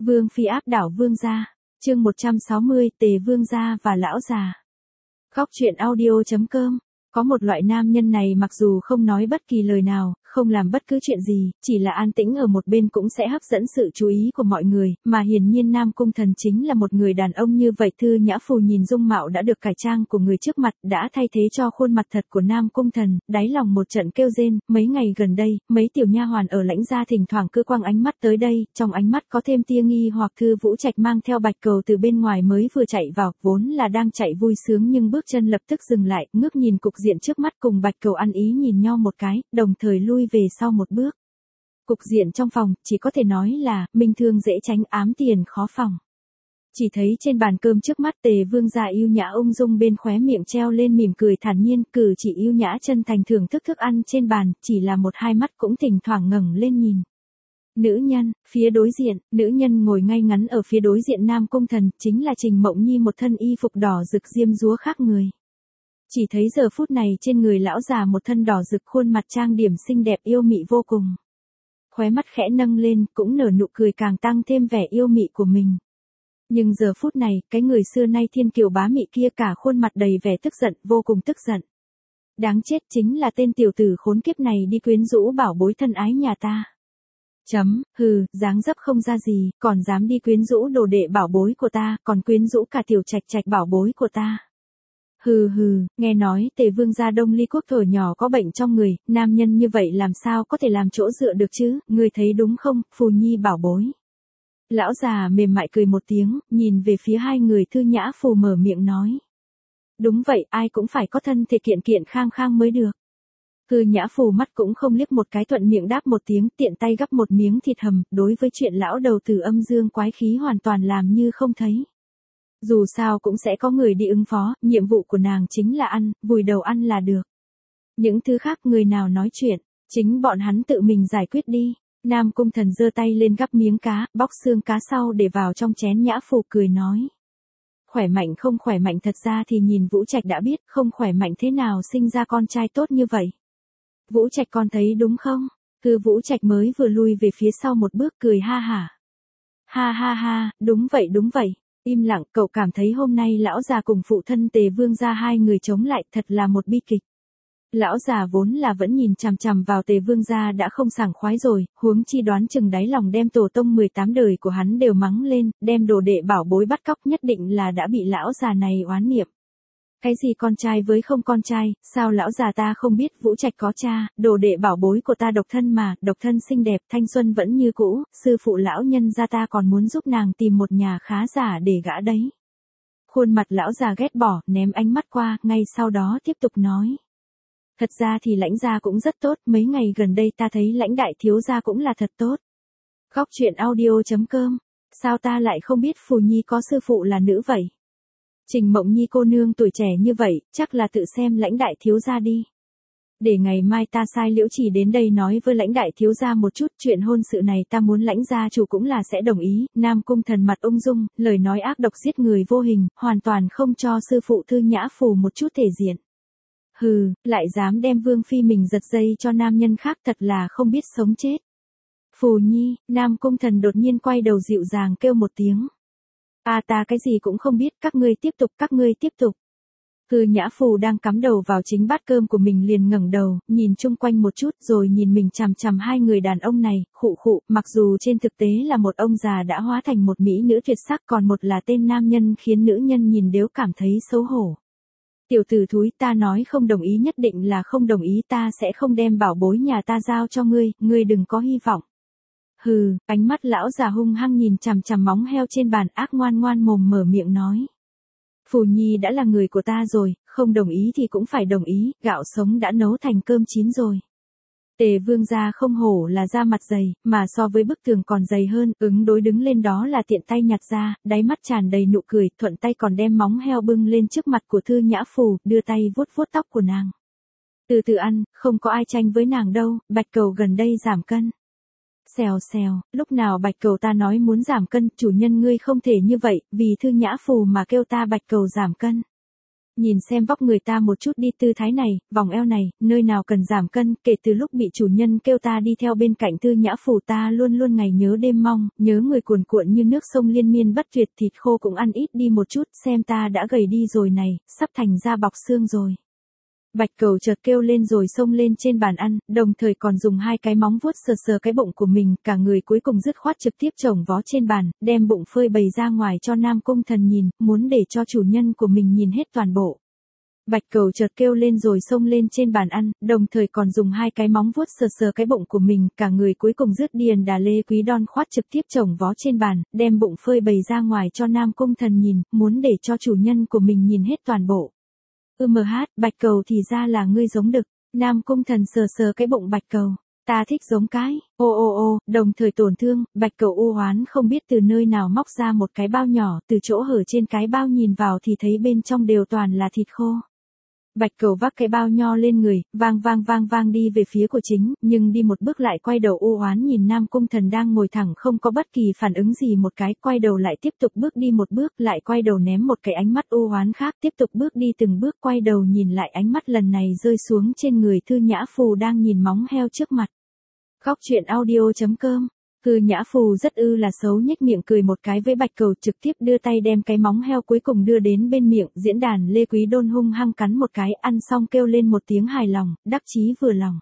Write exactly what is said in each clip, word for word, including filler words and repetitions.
Vương phi áp đảo vương gia. Chương một trăm sáu mươi, Tề vương gia và lão già. Góc truyện audio chấm com. Có một loại nam nhân này mặc dù không nói bất kỳ lời nào, không làm bất cứ chuyện gì, chỉ là an tĩnh ở một bên cũng sẽ hấp dẫn sự chú ý của mọi người, mà hiển nhiên Nam Cung Thần chính là một người đàn ông như vậy. Thư Nhã Phù nhìn dung mạo đã được cải trang của người trước mặt, đã thay thế cho khuôn mặt thật của Nam Cung Thần, đáy lòng một trận kêu rên. Mấy ngày gần đây, mấy tiểu nha hoàn ở Lãnh gia thỉnh thoảng cứ quăng ánh mắt tới đây, trong ánh mắt có thêm tia nghi hoặc. Thư Vũ Trạch mang theo Bạch Cầu từ bên ngoài mới vừa chạy vào, vốn là đang chạy vui sướng nhưng bước chân lập tức dừng lại, ngước nhìn cục diện trước mắt cùng Bạch Cầu ăn ý nhìn nhau một cái, đồng thời lui về sau một bước. Cục diện trong phòng, chỉ có thể nói là, minh thương dễ tránh, ám tiền khó phòng. Chỉ thấy trên bàn cơm trước mắt Tề vương gia yêu nhã ung dung, bên khóe miệng treo lên mỉm cười thản nhiên, cử chỉ yêu nhã chân thành thưởng thức thức ăn trên bàn, chỉ là một hai mắt cũng thỉnh thoảng ngẩng lên nhìn. Nữ nhân, phía đối diện, nữ nhân ngồi ngay ngắn ở phía đối diện Nam Cung Thần, chính là Trình Mộng Nhi, một thân y phục đỏ rực diêm dúa khác người. Chỉ thấy giờ phút này trên người lão già một thân đỏ rực, khuôn mặt trang điểm xinh đẹp yêu mị vô cùng. Khóe mắt khẽ nâng lên, cũng nở nụ cười càng tăng thêm vẻ yêu mị của mình. Nhưng giờ phút này, cái người xưa nay thiên kiều bá mị kia cả khuôn mặt đầy vẻ tức giận, vô cùng tức giận. Đáng chết, chính là tên tiểu tử khốn kiếp này đi quyến rũ bảo bối thân ái nhà ta. Chấm, hừ, dáng dấp không ra gì, còn dám đi quyến rũ đồ đệ bảo bối của ta, còn quyến rũ cả tiểu trạch trạch bảo bối của ta. Hừ hừ, nghe nói Tề vương gia Đông Ly quốc thổi nhỏ có bệnh trong người, nam nhân như vậy làm sao có thể làm chỗ dựa được chứ, ngươi thấy đúng không, Phù Nhi bảo bối. Lão già mềm mại cười một tiếng, nhìn về phía hai người. Thư Nhã Phù mở miệng nói. Đúng vậy, ai cũng phải có thân thể kiện kiện khang khang mới được. Thư Nhã Phù mắt cũng không liếc một cái, thuận miệng đáp một tiếng, tiện tay gắp một miếng thịt hầm, đối với chuyện lão đầu tử âm dương quái khí hoàn toàn làm như không thấy. Dù sao cũng sẽ có người đi ứng phó, nhiệm vụ của nàng chính là ăn, vùi đầu ăn là được. Những thứ khác người nào nói chuyện, chính bọn hắn tự mình giải quyết đi. Nam Cung Thần giơ tay lên gắp miếng cá, bóc xương cá sau để vào trong chén. Nhã Phù cười nói. Khỏe mạnh không khỏe mạnh, thật ra thì nhìn Vũ Trạch đã biết, không khỏe mạnh thế nào sinh ra con trai tốt như vậy. Vũ Trạch con thấy đúng không? Thư Vũ Trạch mới vừa lui về phía sau một bước, cười ha hả. Ha ha ha, đúng vậy đúng vậy. Im lặng, cậu cảm thấy hôm nay lão già cùng phụ thân Tề vương gia hai người chống lại thật là một bi kịch. Lão già vốn là vẫn nhìn chằm chằm vào Tề vương gia đã không sảng khoái rồi, huống chi đoán chừng đáy lòng đem tổ tông mười tám đời của hắn đều mắng lên, đem đồ đệ bảo bối bắt cóc, nhất định là đã bị lão già này oán niệm. Cái gì con trai với không con trai, sao lão già ta không biết Vũ Trạch có cha, đồ đệ bảo bối của ta độc thân mà, độc thân xinh đẹp, thanh xuân vẫn như cũ, sư phụ lão nhân gia ta còn muốn giúp nàng tìm một nhà khá giả để gả đấy. Khuôn mặt lão già ghét bỏ, ném ánh mắt qua, ngay sau đó tiếp tục nói. Thật ra thì Lãnh gia cũng rất tốt, mấy ngày gần đây ta thấy Lãnh đại thiếu gia cũng là thật tốt. Góc truyện audio chấm com, sao ta lại không biết Phù Nhi có sư phụ là nữ vậy? Trình Mộng Nhi cô nương tuổi trẻ như vậy, chắc là tự xem Lãnh đại thiếu gia đi. Để ngày mai ta sai Liễu Chỉ đến đây nói với Lãnh đại thiếu gia một chút, chuyện hôn sự này ta muốn Lãnh gia chủ cũng là sẽ đồng ý. Nam Cung Thần mặt ung dung, lời nói ác độc giết người vô hình, hoàn toàn không cho sư phụ Thư Nhã Phù một chút thể diện. Hừ, lại dám đem vương phi mình giật dây cho nam nhân khác, thật là không biết sống chết. Phù Nhi, Nam Cung Thần đột nhiên quay đầu dịu dàng kêu một tiếng. À ta cái gì cũng không biết, các ngươi tiếp tục, các ngươi tiếp tục. Thư Nhã Phù đang cắm đầu vào chính bát cơm của mình liền ngẩng đầu, nhìn chung quanh một chút rồi nhìn mình chằm chằm hai người đàn ông này, khụ khụ, mặc dù trên thực tế là một ông già đã hóa thành một mỹ nữ tuyệt sắc, còn một là tên nam nhân khiến nữ nhân nhìn đều cảm thấy xấu hổ. Tiểu tử thúi, ta nói không đồng ý nhất định là không đồng ý, ta sẽ không đem bảo bối nhà ta giao cho ngươi, ngươi đừng có hy vọng. Hừ, ánh mắt lão già hung hăng nhìn chằm chằm móng heo trên bàn, ác ngoan ngoan mồm mở miệng nói. Phù Nhi đã là người của ta rồi, không đồng ý thì cũng phải đồng ý, gạo sống đã nấu thành cơm chín rồi. Tề vương gia không hổ là da mặt dày, mà so với bức tường còn dày hơn, ứng đối đứng lên đó là tiện tay nhặt ra, đáy mắt tràn đầy nụ cười, thuận tay còn đem móng heo bưng lên trước mặt của Thư Nhã Phù, đưa tay vuốt vuốt tóc của nàng. Từ từ ăn, không có ai tranh với nàng đâu, Bạch Cầu gần đây giảm cân. Xèo xèo, lúc nào Bạch Cầu ta nói muốn giảm cân, chủ nhân ngươi không thể như vậy, vì Thư Nhã Phù mà kêu ta Bạch Cầu giảm cân. Nhìn xem vóc người ta một chút đi, tư thái này, vòng eo này, nơi nào cần giảm cân, kể từ lúc bị chủ nhân kêu ta đi theo bên cạnh Tư Nhã Phù ta luôn luôn ngày nhớ đêm mong, nhớ người cuồn cuộn như nước sông liên miên bất tuyệt, thịt khô cũng ăn ít đi một chút, xem ta đã gầy đi rồi này, sắp thành da bọc xương rồi. Bạch Cầu chợt kêu lên rồi xông lên trên bàn ăn, đồng thời còn dùng hai cái móng vuốt sờ sờ cái bụng của mình, cả người cuối cùng dứt khoát trực tiếp chồng vó trên bàn, đem bụng phơi bày ra ngoài cho Nam Cung Thần nhìn, muốn để cho chủ nhân của mình nhìn hết toàn bộ. Bạch Cầu chợt kêu lên rồi xông lên trên bàn ăn, đồng thời còn dùng hai cái móng vuốt sờ sờ cái bụng của mình, cả người cuối cùng dứt điền đà lê quý đon khoát trực tiếp chồng vó trên bàn, đem bụng phơi bày ra ngoài cho Nam Cung Thần nhìn, muốn để cho chủ nhân của mình nhìn hết toàn bộ. Ừ mờ hát, Bạch Cầu thì ra là ngươi giống đực. Nam Cung Thần sờ sờ cái bụng Bạch Cầu. Ta thích giống cái. Ô ô ô, đồng thời tổn thương, Bạch Cầu u hoán không biết từ nơi nào móc ra một cái bao nhỏ, từ chỗ hở trên cái bao nhìn vào thì thấy bên trong đều toàn là thịt khô. Bạch Cầu vác cái bao nho lên người, vang vang vang vang đi về phía của chính, nhưng đi một bước lại quay đầu u oán nhìn Nam Cung Thần đang ngồi thẳng không có bất kỳ phản ứng gì, một cái quay đầu lại tiếp tục bước đi một bước, lại quay đầu ném một cái ánh mắt u oán khác, tiếp tục bước đi từng bước, quay đầu nhìn lại, ánh mắt lần này rơi xuống trên người Thư Nhã Phù đang nhìn móng heo trước mặt. Khóc chuyện audio chấm com. Thư Nhã Phù rất ư là xấu, nhếch miệng cười một cái với Bạch Cầu, trực tiếp đưa tay đem cái móng heo cuối cùng đưa đến bên miệng, diễn đàn Lê Quý Đôn hung hăng cắn một cái, ăn xong kêu lên một tiếng hài lòng, đắc chí vừa lòng.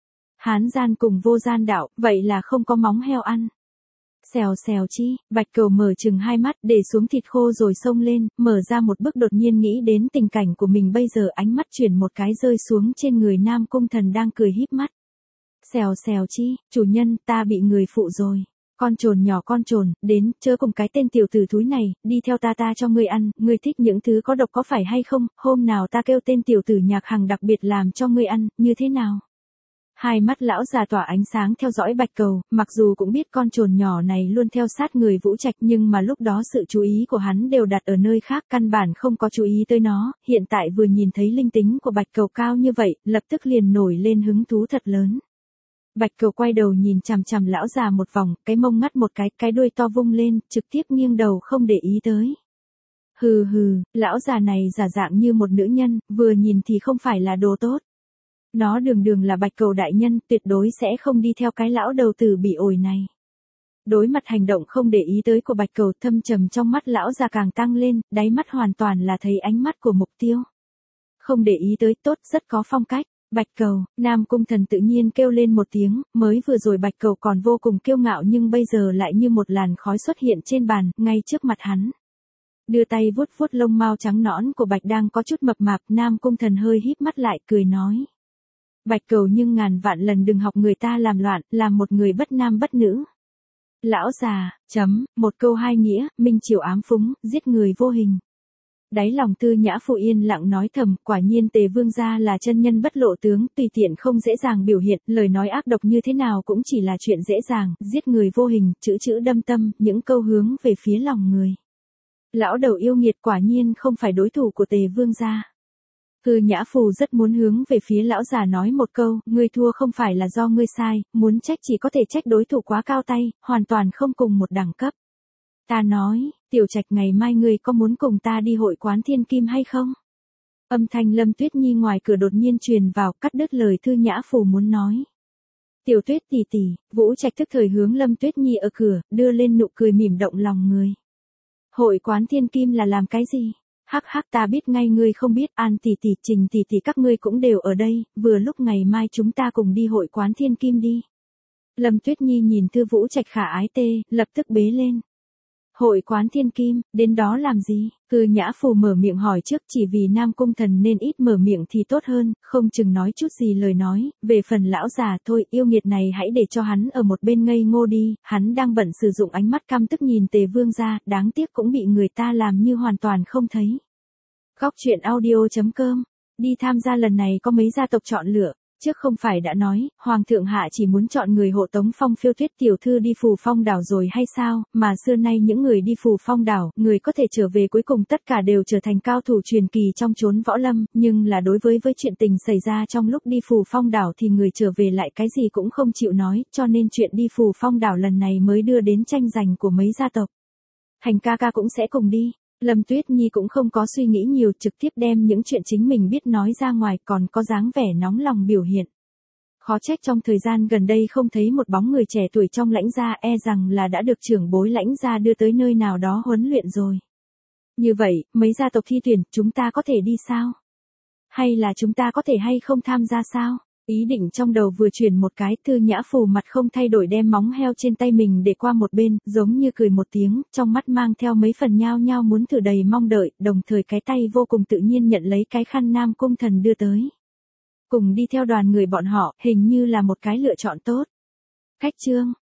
Hán gian cùng vô gian đạo, vậy là không có móng heo ăn. Xèo xèo chi, Bạch Cầu mở chừng hai mắt, để xuống thịt khô rồi xông lên, mở ra một bước, đột nhiên nghĩ đến tình cảnh của mình bây giờ, ánh mắt chuyển một cái rơi xuống trên người Nam Cung Thần đang cười híp mắt. Xèo xèo chi, chủ nhân, ta bị người phụ rồi. Con trồn nhỏ con trồn, đến, chớ cùng cái tên tiểu tử thúi này, đi theo ta ta cho ngươi ăn, ngươi thích những thứ có độc có phải hay không, hôm nào ta kêu tên tiểu tử Nhạc Hằng đặc biệt làm cho ngươi ăn, như thế nào? Hai mắt lão già tỏa ánh sáng theo dõi Bạch Cầu, mặc dù cũng biết con trồn nhỏ này luôn theo sát người Vũ Trạch, nhưng mà lúc đó sự chú ý của hắn đều đặt ở nơi khác, căn bản không có chú ý tới nó, hiện tại vừa nhìn thấy linh tính của Bạch Cầu cao như vậy, lập tức liền nổi lên hứng thú thật lớn. Bạch Cầu quay đầu nhìn chằm chằm lão già một vòng, cái mông ngắt một cái, cái đuôi to vung lên, trực tiếp nghiêng đầu không để ý tới. Hừ hừ, lão già này giả dạng như một nữ nhân, vừa nhìn thì không phải là đồ tốt. Nó đường đường là Bạch Cầu đại nhân, tuyệt đối sẽ không đi theo cái lão đầu tử bị ổi này. Đối mặt hành động không để ý tới của Bạch Cầu, thâm trầm trong mắt lão già càng tăng lên, đáy mắt hoàn toàn là thấy ánh mắt của mục tiêu. Không để ý tới, tốt, rất có phong cách. Bạch Cầu, Nam Cung Thần tự nhiên kêu lên một tiếng, mới vừa rồi Bạch Cầu còn vô cùng kiêu ngạo nhưng bây giờ lại như một làn khói xuất hiện trên bàn, ngay trước mặt hắn. Đưa tay vuốt vuốt lông mao trắng nõn của Bạch đang có chút mập mạp, Nam Cung Thần hơi híp mắt lại, cười nói. Bạch Cầu nhưng ngàn vạn lần đừng học người ta làm loạn, làm một người bất nam bất nữ. Lão già, chấm, một câu hai nghĩa, minh triều ám phúng, giết người vô hình. Đáy lòng Tư Nhã Phù yên lặng nói thầm, quả nhiên Tề Vương gia là chân nhân bất lộ tướng, tùy tiện không dễ dàng biểu hiện, lời nói ác độc như thế nào cũng chỉ là chuyện dễ dàng, giết người vô hình, chữ chữ đâm tâm, những câu hướng về phía lòng người. Lão đầu yêu nghiệt quả nhiên không phải đối thủ của Tề Vương gia. Tư Nhã Phù rất muốn hướng về phía lão già nói một câu, ngươi thua không phải là do ngươi sai, muốn trách chỉ có thể trách đối thủ quá cao tay, hoàn toàn không cùng một đẳng cấp. Ta nói, Tiểu Trạch ngày mai ngươi có muốn cùng ta đi hội quán thiên kim hay không? Âm thanh Lâm Tuyết Nhi ngoài cửa đột nhiên truyền vào, cắt đứt lời Tư Nhã Phù muốn nói. Tiểu Tuyết tỷ tỷ, Vũ Trạch tức thời hướng Lâm Tuyết Nhi ở cửa, đưa lên nụ cười mỉm động lòng người. Hội quán thiên kim là làm cái gì? Hắc hắc, ta biết ngay ngươi không biết, An tỷ tỷ, Trình tỷ tỷ các ngươi cũng đều ở đây, vừa lúc ngày mai chúng ta cùng đi hội quán thiên kim đi. Lâm Tuyết Nhi nhìn Tư Vũ Trạch khả ái tê, lập tức bế lên. Hội quán thiên kim, đến đó làm gì? Tư Nhã Phù mở miệng hỏi trước, chỉ vì Nam Cung Thần nên ít mở miệng thì tốt hơn, không chừng nói chút gì lời nói, về phần lão già thôi, yêu nghiệt này hãy để cho hắn ở một bên ngây ngô đi, hắn đang bận sử dụng ánh mắt căm tức nhìn Tề Vương gia, đáng tiếc cũng bị người ta làm như hoàn toàn không thấy. Khóc chuyện audio chấm com, đi tham gia lần này có mấy gia tộc chọn lựa. Trước không phải đã nói, Hoàng thượng hạ chỉ muốn chọn người hộ tống Phong Phiêu Tuyết tiểu thư đi Phù Phong đảo rồi hay sao, mà xưa nay những người đi Phù Phong đảo, người có thể trở về cuối cùng tất cả đều trở thành cao thủ truyền kỳ trong chốn võ lâm, nhưng là đối với với chuyện tình xảy ra trong lúc đi Phù Phong đảo thì người trở về lại cái gì cũng không chịu nói, cho nên chuyện đi Phù Phong đảo lần này mới đưa đến tranh giành của mấy gia tộc. Hành ca ca cũng sẽ cùng đi. Lâm Tuyết Nhi cũng không có suy nghĩ nhiều, trực tiếp đem những chuyện chính mình biết nói ra ngoài, còn có dáng vẻ nóng lòng biểu hiện. Khó trách trong thời gian gần đây không thấy một bóng người trẻ tuổi trong Lãnh gia, e rằng là đã được trưởng bối Lãnh gia đưa tới nơi nào đó huấn luyện rồi. Như vậy, mấy gia tộc thi tuyển, chúng ta có thể đi sao? Hay là chúng ta có thể hay không tham gia sao? Ý định trong đầu vừa chuyển một cái, Thư Nhã Phù mặt không thay đổi đem móng heo trên tay mình để qua một bên, giống như cười một tiếng, trong mắt mang theo mấy phần nhao nhao muốn thử đầy mong đợi, đồng thời cái tay vô cùng tự nhiên nhận lấy cái khăn Nam Cung Thần đưa tới. Cùng đi theo đoàn người bọn họ, hình như là một cái lựa chọn tốt. Cách chương